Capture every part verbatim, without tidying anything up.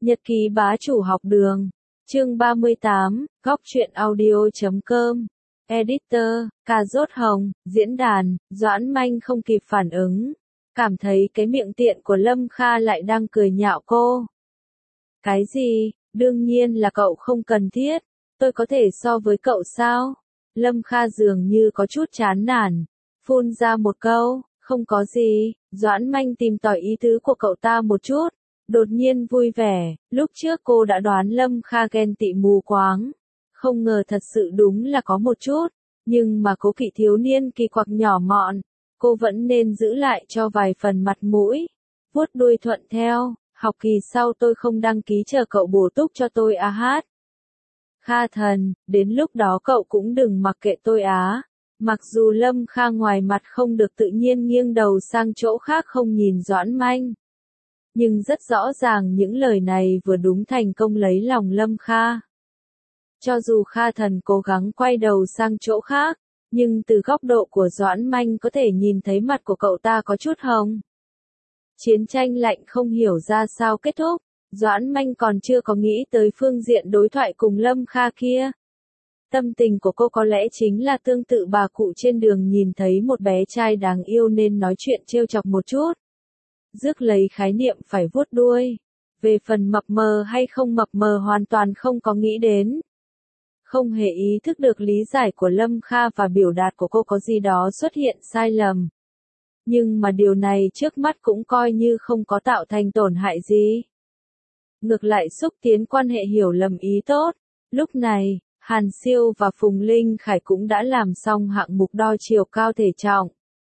Nhật ký bá chủ học đường. Chương ba mươi tám, góc truyện audio chấm com. Editor, cà rốt hồng, diễn đàn, Doãn Manh không kịp phản ứng. Cảm thấy cái miệng tiện của Lâm Kha lại đang cười nhạo cô. Cái gì, đương nhiên là cậu không cần thiết. Tôi có thể so với cậu sao? Lâm Kha dường như có chút chán nản. Phun ra một câu, không có gì. Doãn Manh tìm tòi ý tứ của cậu ta một chút. Đột nhiên vui vẻ, lúc trước cô đã đoán Lâm Kha ghen tị mù quáng. Không ngờ thật sự đúng là có một chút, nhưng mà cố kỵ thiếu niên kỳ quặc nhỏ mọn, cô vẫn nên giữ lại cho vài phần mặt mũi. Vuốt đuôi thuận theo, học kỳ sau tôi không đăng ký chờ cậu bổ túc cho tôi à hát. Kha thần, đến lúc đó cậu cũng đừng mặc kệ tôi á. Mặc dù Lâm Kha ngoài mặt không được tự nhiên nghiêng đầu sang chỗ khác không nhìn Doãn Manh. Nhưng rất rõ ràng những lời này vừa đúng thành công lấy lòng Lâm Kha. Cho dù Kha thần cố gắng quay đầu sang chỗ khác, nhưng từ góc độ của Doãn Manh có thể nhìn thấy mặt của cậu ta có chút hồng. Chiến tranh lạnh không hiểu ra sao kết thúc, Doãn Manh còn chưa có nghĩ tới phương diện đối thoại cùng Lâm Kha kia. Tâm tình của cô có lẽ chính là tương tự bà cụ trên đường nhìn thấy một bé trai đáng yêu nên nói chuyện trêu chọc một chút. Rước lấy khái niệm phải vuốt đuôi. Về phần mập mờ hay không mập mờ hoàn toàn không có nghĩ đến. Không hề ý thức được lý giải của Lâm Kha và biểu đạt của cô có gì đó xuất hiện sai lầm. Nhưng mà điều này trước mắt cũng coi như không có tạo thành tổn hại gì. Ngược lại xúc tiến quan hệ hiểu lầm ý tốt. Lúc này, Hàn Siêu và Phùng Linh Khải cũng đã làm xong hạng mục đo chiều cao thể trọng.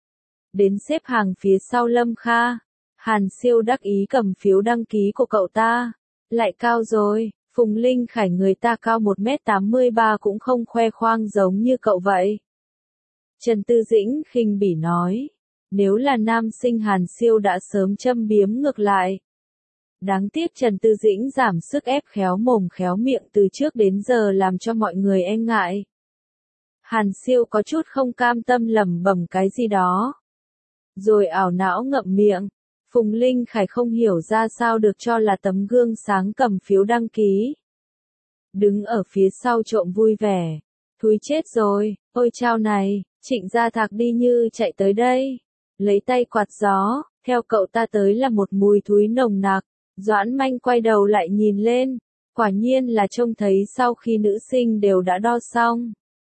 Đến xếp hàng phía sau Lâm Kha. Hàn Siêu đắc ý cầm phiếu đăng ký của cậu ta. Lại cao rồi, Phùng Linh Khải người ta cao một mét tám mươi ba cũng không khoe khoang giống như cậu vậy. Trần Tư Dĩnh khinh bỉ nói. Nếu là nam sinh Hàn Siêu đã sớm châm biếm ngược lại. Đáng tiếc Trần Tư Dĩnh giảm sức ép khéo mồm khéo miệng từ trước đến giờ làm cho mọi người e ngại. Hàn Siêu có chút không cam tâm lẩm bẩm cái gì đó. Rồi ảo não ngậm miệng. Phùng Linh Khải không hiểu ra sao được cho là tấm gương sáng cầm phiếu đăng ký. Đứng ở phía sau trộm vui vẻ. Thúi chết rồi, ôi chao này, Trịnh Gia Thạc đi như chạy tới đây. Lấy tay quạt gió, theo cậu ta tới là một mùi thúi nồng nặc. Doãn Manh quay đầu lại nhìn lên. Quả nhiên là trông thấy sau khi nữ sinh đều đã đo xong.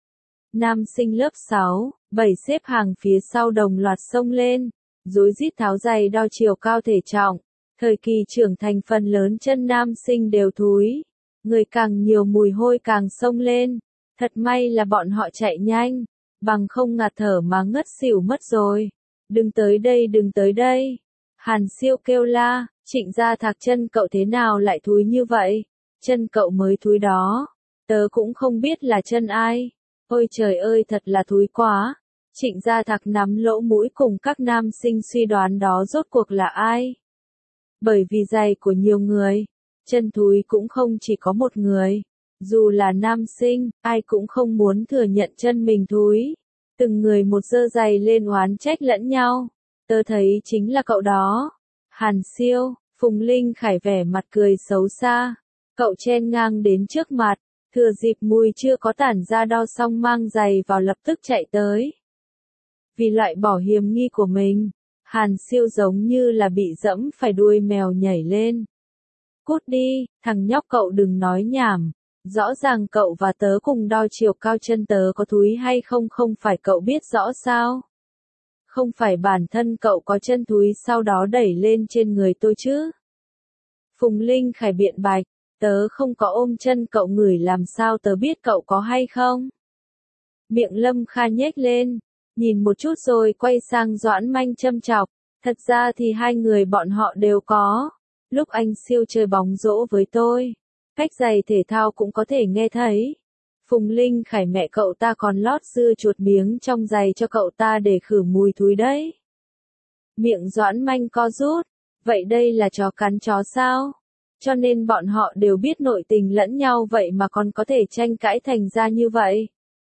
Nam sinh lớp sáu, bảy xếp hàng phía sau đồng loạt xông lên. Rối rít tháo giày đo chiều cao thể trọng. Thời kỳ trưởng thành phần lớn chân nam sinh đều thúi. Người càng nhiều mùi hôi càng xông lên. Thật may là bọn họ chạy nhanh. Bằng không ngạt thở mà ngất xỉu mất rồi. Đừng tới đây đừng tới đây. Hàn Siêu kêu la. Trịnh Gia Thạc chân cậu thế nào lại thúi như vậy? Chân cậu mới thúi đó. Tớ cũng không biết là chân ai. Ôi trời ơi thật là thúi quá. Trịnh Gia Thạc nắm lỗ mũi cùng các nam sinh suy đoán đó rốt cuộc là ai. Bởi vì giày của nhiều người, chân thúi cũng không chỉ có một người. Dù là nam sinh, ai cũng không muốn thừa nhận chân mình thúi. Từng người một giơ giày lên oán trách lẫn nhau. Tớ thấy chính là cậu đó. Hàn Siêu, Phùng Linh Khải vẻ mặt cười xấu xa. Cậu chen ngang đến trước mặt, thừa dịp mùi chưa có tản ra đo xong mang giày vào lập tức chạy tới. Vì loại bỏ hiểm nghi của mình, Hàn Siêu giống như là bị dẫm phải đuôi mèo nhảy lên. Cút đi, thằng nhóc cậu đừng nói nhảm. Rõ ràng cậu và tớ cùng đo chiều cao chân tớ có thúi hay không không phải cậu biết rõ sao? Không phải bản thân cậu có chân thúi sau đó đẩy lên trên người tôi chứ? Phùng Linh Khải biện bạch, tớ không có ôm chân cậu ngửi làm sao tớ biết cậu có hay không? Miệng Lâm Kha nhếch lên, nhìn một chút rồi quay sang Doãn Manh châm chọc, thật ra thì hai người bọn họ đều có. Lúc anh Siêu chơi bóng rổ với tôi, cách giày thể thao cũng có thể nghe thấy. Phùng Linh Khải mẹ cậu ta còn lót dưa chuột miếng trong giày cho cậu ta để khử mùi thúi đấy. Miệng Doãn Manh co rút, vậy đây là chó cắn chó sao? Cho nên bọn họ đều biết nội tình lẫn nhau vậy mà còn có thể tranh cãi thành ra như vậy.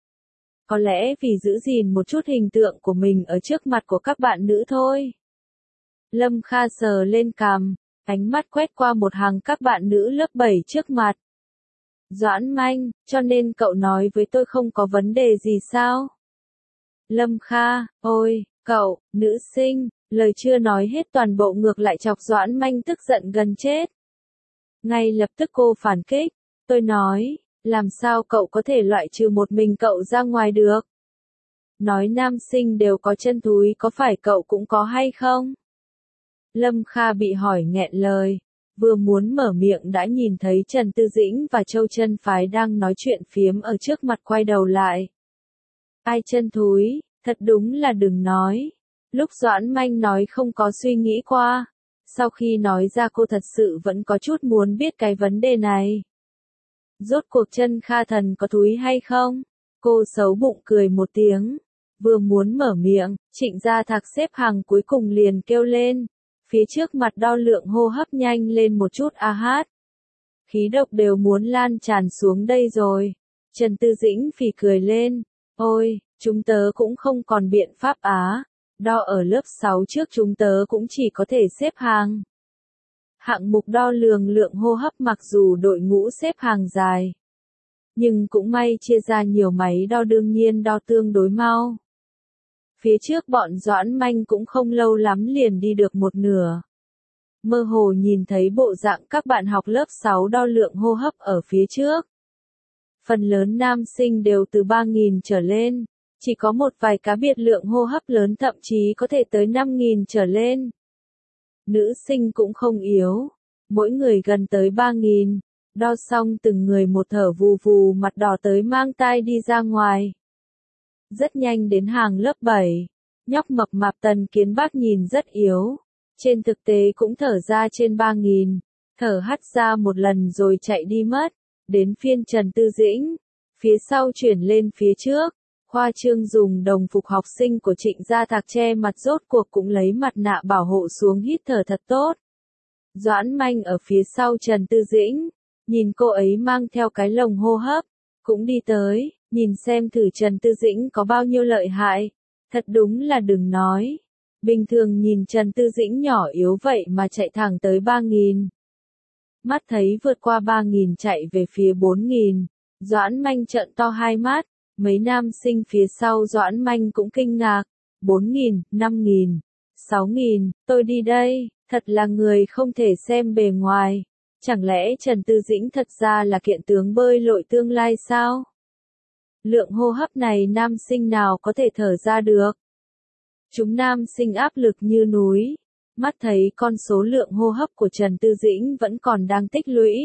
Có lẽ vì giữ gìn một chút hình tượng của mình ở trước mặt của các bạn nữ thôi. Lâm Kha sờ lên cằm, Ánh mắt quét qua một hàng các bạn nữ lớp bảy trước mặt. Doãn Manh, cho nên cậu nói với tôi không có vấn đề gì sao? Lâm Kha, ôi, cậu, nữ sinh, lời chưa nói hết toàn bộ ngược lại chọc Doãn Manh tức giận gần chết. Ngay lập tức cô phản kích, tôi nói, làm sao cậu có thể loại trừ một mình cậu ra ngoài được? Nói nam sinh đều có chân thúi có phải cậu cũng có hay không? Lâm Kha bị hỏi nghẹn lời, vừa muốn mở miệng đã nhìn thấy Trần Tư Dĩnh và Châu Chân Phái đang nói chuyện phiếm ở trước mặt quay đầu lại. Ai chân thúi, thật đúng là đừng nói. Lúc Doãn Manh nói không có suy nghĩ qua, sau khi nói ra cô thật sự vẫn có chút muốn biết cái vấn đề này. Rốt cuộc Chân Kha Thần có thúi hay không? Cô xấu bụng cười một tiếng, vừa muốn mở miệng, Trịnh Gia Thạc xếp hàng cuối cùng liền kêu lên. Phía trước mặt đo lượng hô hấp nhanh lên một chút a hát. Khí độc đều muốn lan tràn xuống đây rồi. Trần Tư Dĩnh phì cười lên. Ôi, chúng tớ cũng không còn biện pháp á. Đo ở lớp sáu trước chúng tớ cũng chỉ có thể xếp hàng. Hạng mục đo lường lượng hô hấp mặc dù đội ngũ xếp hàng dài. Nhưng cũng may chia ra nhiều máy đo đương nhiên đo tương đối mau. Phía trước bọn Doãn Manh cũng không lâu lắm liền đi được một nửa. Mơ hồ nhìn thấy bộ dạng các bạn học lớp sáu đo lượng hô hấp ở phía trước. Phần lớn nam sinh đều từ ba nghìn trở lên, chỉ có một vài cá biệt lượng hô hấp lớn thậm chí có thể tới năm nghìn trở lên. Nữ sinh cũng không yếu, mỗi người gần tới ba nghìn, đo xong từng người một thở vù vù mặt đỏ tới mang tai đi ra ngoài. Rất nhanh đến hàng lớp bảy, nhóc mập mạp Tần Kiến Bác nhìn rất yếu, trên thực tế cũng thở ra trên ba nghìn, thở hắt ra một lần rồi chạy đi mất, đến phiên Trần Tư Dĩnh, phía sau chuyển lên phía trước, khoa trương dùng đồng phục học sinh của Trịnh Gia Thạc che mặt rốt cuộc cũng lấy mặt nạ bảo hộ xuống hít thở thật tốt. Doãn Manh ở phía sau Trần Tư Dĩnh, nhìn cô ấy mang theo cái lồng hô hấp, cũng đi tới. Nhìn xem thử Trần Tư Dĩnh có bao nhiêu lợi hại, thật đúng là đừng nói. Bình thường nhìn Trần Tư Dĩnh nhỏ yếu vậy mà chạy thẳng tới ba nghìn. Mắt thấy vượt qua ba nghìn chạy về phía bốn nghìn, Doãn Manh trợn to hai mắt, mấy nam sinh phía sau Doãn Manh cũng kinh ngạc. bốn nghìn, năm nghìn, sáu nghìn, tôi đi đây, thật là người không thể xem bề ngoài. Chẳng lẽ Trần Tư Dĩnh thật ra là kiện tướng bơi lội tương lai sao? Lượng hô hấp này nam sinh nào có thể thở ra được. Chúng nam sinh áp lực như núi. Mắt thấy con số lượng hô hấp của Trần Tư Dĩnh vẫn còn đang tích lũy.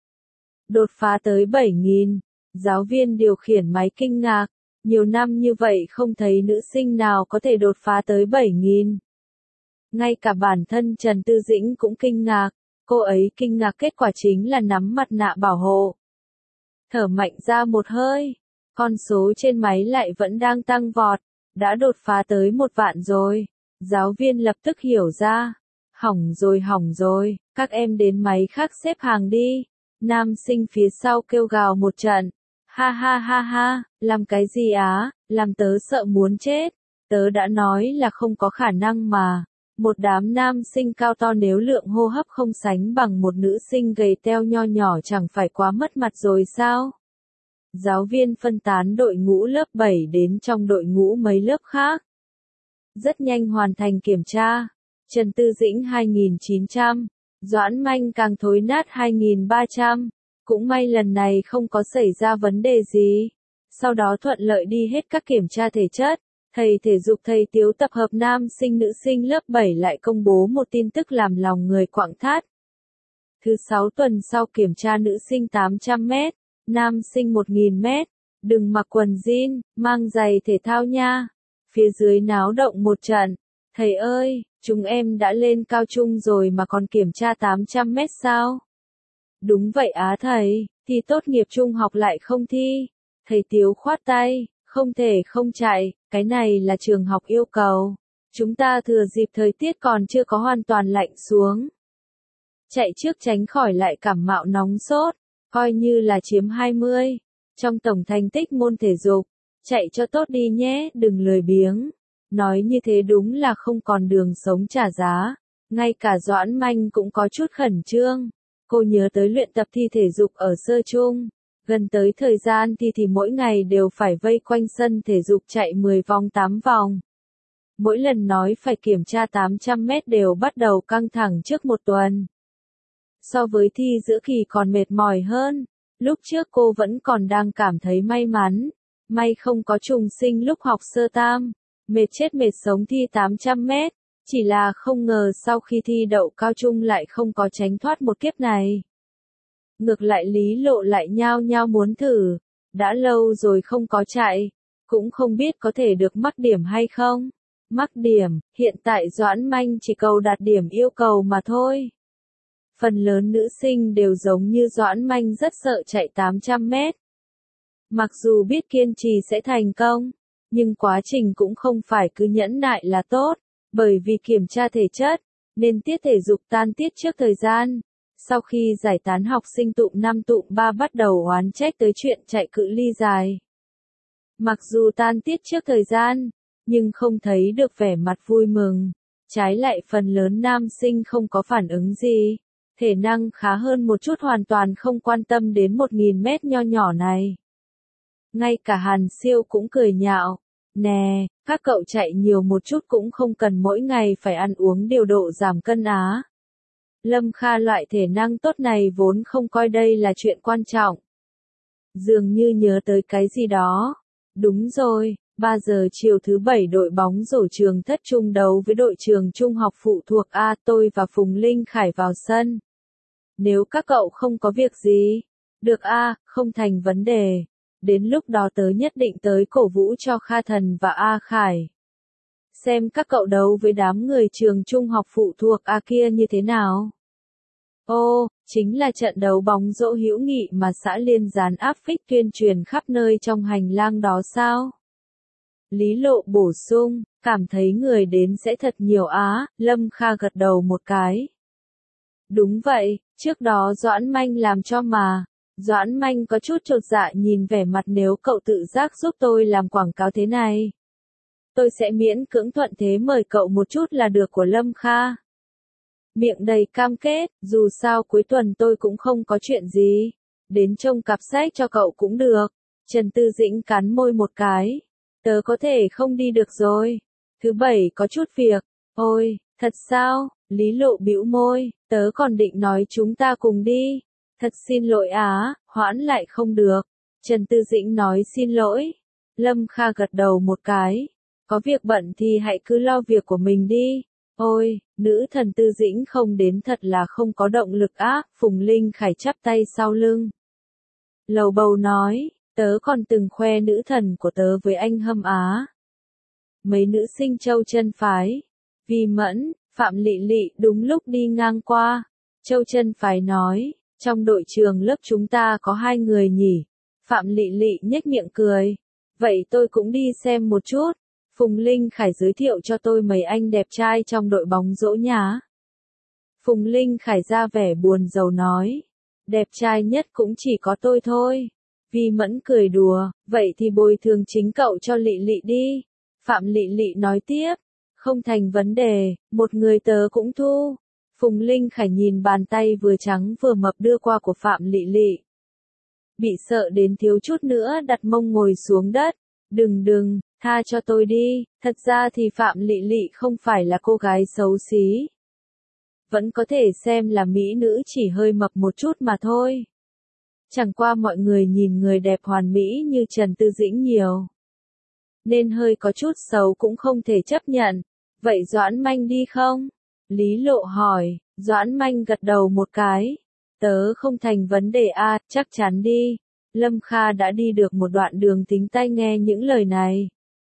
Đột phá tới bảy nghìn. Giáo viên điều khiển máy kinh ngạc. Nhiều năm như vậy không thấy nữ sinh nào có thể đột phá tới bảy nghìn. Ngay cả bản thân Trần Tư Dĩnh cũng kinh ngạc. Cô ấy kinh ngạc kết quả chính là nắm mặt nạ bảo hộ. Thở mạnh ra một hơi. Con số trên máy lại vẫn đang tăng vọt, đã đột phá tới một vạn rồi. Giáo viên lập tức hiểu ra. Hỏng rồi hỏng rồi, các em đến máy khác xếp hàng đi. Nam sinh phía sau kêu gào một trận. Ha ha ha ha, làm cái gì á, làm tớ sợ muốn chết. Tớ đã nói là không có khả năng mà. Một đám nam sinh cao to nếu lượng hô hấp không sánh bằng một nữ sinh gầy teo nho nhỏ chẳng phải quá mất mặt rồi sao? Giáo viên phân tán đội ngũ lớp bảy đến trong đội ngũ mấy lớp khác. Rất nhanh hoàn thành kiểm tra. Trần Tư Dĩnh hai nghìn chín trăm, Doãn Manh càng thối nát hai nghìn ba trăm. Cũng may lần này không có xảy ra vấn đề gì. Sau đó thuận lợi đi hết các kiểm tra thể chất. Thầy thể dục thầy Tiếu tập hợp nam sinh nữ sinh lớp bảy lại công bố một tin tức làm lòng người quặn thắt. Thứ sáu tuần sau kiểm tra nữ sinh tám trăm mét, nam sinh một nghìn mét, đừng mặc quần jean, mang giày thể thao nha. Phía dưới náo động một trận. Thầy ơi, chúng em đã lên cao trung rồi mà còn kiểm tra tám trăm mét sao? Đúng vậy á thầy, thi tốt nghiệp trung học lại không thi. Thầy Tiếu khoát tay, không thể không chạy, cái này là trường học yêu cầu. Chúng ta thừa dịp thời tiết còn chưa có hoàn toàn lạnh xuống. Chạy trước tránh khỏi lại cảm mạo nóng sốt, coi như là chiếm hai mươi. Trong tổng thành tích môn thể dục, chạy cho tốt đi nhé, đừng lười biếng. Nói như thế đúng là không còn đường sống trả giá. Ngay cả Doãn Manh cũng có chút khẩn trương. Cô nhớ tới luyện tập thi thể dục ở sơ trung. Gần tới thời gian thi thì mỗi ngày đều phải vây quanh sân thể dục chạy mười vòng tám vòng. Mỗi lần nói phải kiểm tra tám trăm mét đều bắt đầu căng thẳng trước một tuần. So với thi giữa kỳ còn mệt mỏi hơn. Lúc trước cô vẫn còn đang cảm thấy may mắn. May không có trùng sinh lúc học sơ tam. Mệt chết mệt sống thi tám trăm mét. Chỉ là không ngờ sau khi thi đậu cao trung lại không có tránh thoát một kiếp này. Ngược lại Lý Lộ lại nhao nhao muốn thử. Đã lâu rồi không có chạy. Cũng không biết có thể được mắc điểm hay không. Mắc điểm, hiện tại Doãn Manh chỉ cầu đạt điểm yêu cầu mà thôi. Phần lớn nữ sinh đều giống như Doãn Manh rất sợ chạy tám trăm mét. Mặc dù biết kiên trì sẽ thành công, nhưng quá trình cũng không phải cứ nhẫn nại là tốt, bởi vì kiểm tra thể chất, nên tiết thể dục tan tiết trước thời gian. Sau khi giải tán học sinh tụm năm tụm ba bắt đầu oán trách tới chuyện chạy cự ly dài. Mặc dù tan tiết trước thời gian, nhưng không thấy được vẻ mặt vui mừng. Trái lại phần lớn nam sinh không có phản ứng gì. Thể năng khá hơn một chút hoàn toàn không quan tâm đến một nghìn mét nho nhỏ này. Ngay cả Hàn Siêu cũng cười nhạo. Nè, các cậu chạy nhiều một chút cũng không cần mỗi ngày phải ăn uống điều độ giảm cân á. Lâm Kha loại thể năng tốt này vốn không coi đây là chuyện quan trọng. Dường như nhớ tới cái gì đó. Đúng rồi, ba giờ chiều thứ bảy đội bóng rổ trường Thất Trung đấu với đội trường trung học phụ thuộc A, tôi và Phùng Linh Khải vào sân. Nếu các cậu không có việc gì, được A, không thành vấn đề. Đến lúc đó tớ nhất định tới cổ vũ cho Kha Thần và A Khải. Xem các cậu đấu với đám người trường trung học phụ thuộc A kia như thế nào. Ô, chính là trận đấu bóng rổ hữu nghị mà xã Liên dán áp phích tuyên truyền khắp nơi trong hành lang đó sao? Lý Lộ bổ sung, cảm thấy người đến sẽ thật nhiều á, Lâm Kha gật đầu một cái. Đúng vậy, trước đó Doãn Manh làm cho mà. Doãn Manh có chút chột dạ nhìn vẻ mặt nếu cậu tự giác giúp tôi làm quảng cáo thế này. Tôi sẽ miễn cưỡng thuận thế mời cậu một chút là được của Lâm Kha. Miệng đầy cam kết, dù sao cuối tuần tôi cũng không có chuyện gì. Đến trông cặp sách cho cậu cũng được. Trần Tư Dĩnh cắn môi một cái. Tớ có thể không đi được rồi. Thứ bảy có chút việc. Ôi, thật sao? Lý Lộ bĩu môi. Tớ còn định nói chúng ta cùng đi. Thật xin lỗi á, hoãn lại không được. Trần Tư Dĩnh nói xin lỗi. Lâm Kha gật đầu một cái. Có việc bận thì hãy cứ lo việc của mình đi. Ôi, nữ thần Tư Dĩnh không đến thật là không có động lực á. Phùng Linh Khải chắp tay sau lưng. Lầu bầu nói, tớ còn từng khoe nữ thần của tớ với anh Hâm Á. Mấy nữ sinh Châu Chân Phái. Vì Mẫn, Phạm Lị Lị đúng lúc đi ngang qua. Châu Chân Phái nói, trong đội trường lớp chúng ta có hai người nhỉ. Phạm Lị Lị nhếch miệng cười. Vậy tôi cũng đi xem một chút. Phùng Linh Khải giới thiệu cho tôi mấy anh đẹp trai trong đội bóng rổ nhá. Phùng Linh Khải ra vẻ buồn rầu nói. Đẹp trai nhất cũng chỉ có tôi thôi. Vi Mẫn cười đùa, vậy thì bồi thường chính cậu cho Lị Lị đi. Phạm Lị Lị nói tiếp. Không thành vấn đề, một người tớ cũng thu. Phùng Linh Khải nhìn bàn tay vừa trắng vừa mập đưa qua của Phạm Lị Lị. Bị sợ đến thiếu chút nữa đặt mông ngồi xuống đất. Đừng đừng, tha cho tôi đi, thật ra thì Phạm Lị Lị không phải là cô gái xấu xí. Vẫn có thể xem là mỹ nữ chỉ hơi mập một chút mà thôi. Chẳng qua mọi người nhìn người đẹp hoàn mỹ như Trần Tư Dĩnh nhiều. Nên hơi có chút xấu cũng không thể chấp nhận. Vậy Doãn Manh đi không? Lý Lộ hỏi, Doãn Manh gật đầu một cái. Tớ không thành vấn đề a, chắc chắn đi. Lâm Kha đã đi được một đoạn đường tính tai nghe những lời này.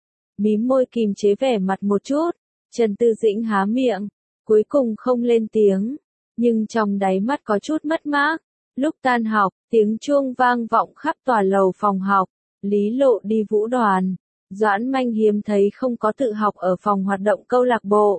Mím môi kìm chế vẻ mặt một chút. Trần Tư Dĩnh há miệng. Cuối cùng không lên tiếng. Nhưng trong đáy mắt có chút mất mát. Lúc tan học, tiếng chuông vang vọng khắp tòa lầu phòng học. Lý Lộ đi vũ đoàn. Doãn Manh hiếm thấy không có tự học ở phòng hoạt động câu lạc bộ.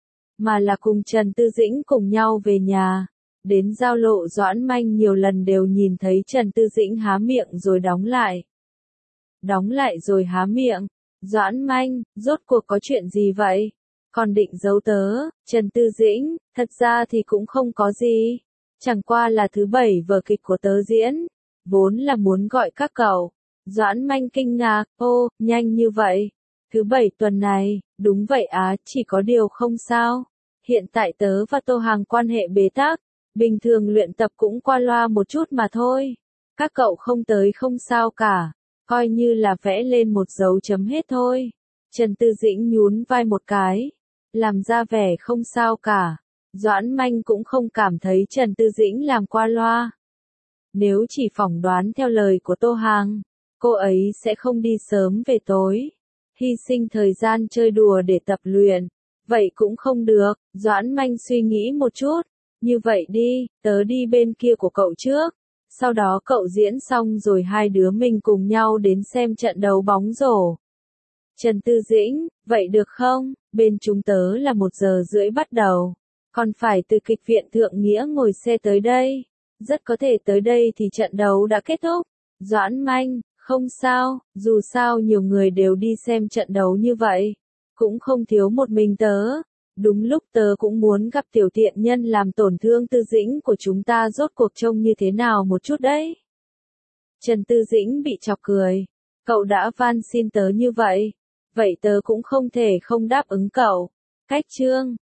Mà là cùng Trần Tư Dĩnh cùng nhau về nhà. Đến giao lộ Doãn Manh nhiều lần đều nhìn thấy Trần Tư Dĩnh há miệng rồi đóng lại. Đóng lại rồi há miệng. Doãn Manh, rốt cuộc có chuyện gì vậy? Còn định giấu tớ, Trần Tư Dĩnh, thật ra thì cũng không có gì. Chẳng qua là thứ bảy vở kịch của tớ diễn, vốn là muốn gọi các cậu. Doãn Manh kinh ngạc, ô, nhanh như vậy. Thứ bảy tuần này, đúng vậy á, chỉ có điều không sao. Hiện tại tớ và Tô Hàng quan hệ bế tắc, bình thường luyện tập cũng qua loa một chút mà thôi. Các cậu không tới không sao cả, coi như là vẽ lên một dấu chấm hết thôi. Trần Tư Dĩnh nhún vai một cái, làm ra vẻ không sao cả. Doãn Manh cũng không cảm thấy Trần Tư Dĩnh làm qua loa. Nếu chỉ phỏng đoán theo lời của Tô Hàng, cô ấy sẽ không đi sớm về tối, hy sinh thời gian chơi đùa để tập luyện. Vậy cũng không được, Doãn Manh suy nghĩ một chút. Như vậy đi, tớ đi bên kia của cậu trước. Sau đó cậu diễn xong rồi hai đứa mình cùng nhau đến xem trận đấu bóng rổ. Trần Tư Dĩnh, vậy được không? Bên chúng tớ là một giờ rưỡi bắt đầu. Còn phải từ kịch viện Thượng Nghĩa ngồi xe tới đây. Rất có thể tới đây thì trận đấu đã kết thúc. Doãn Manh, không sao, dù sao nhiều người đều đi xem trận đấu như vậy. Cũng không thiếu một mình tớ. Đúng lúc tớ cũng muốn gặp tiểu tiện nhân làm tổn thương Tư Dĩnh của chúng ta rốt cuộc trông như thế nào một chút đấy. Trần Tư Dĩnh bị chọc cười. Cậu đã van xin tớ như vậy. Vậy tớ cũng không thể không đáp ứng cậu. Cách chương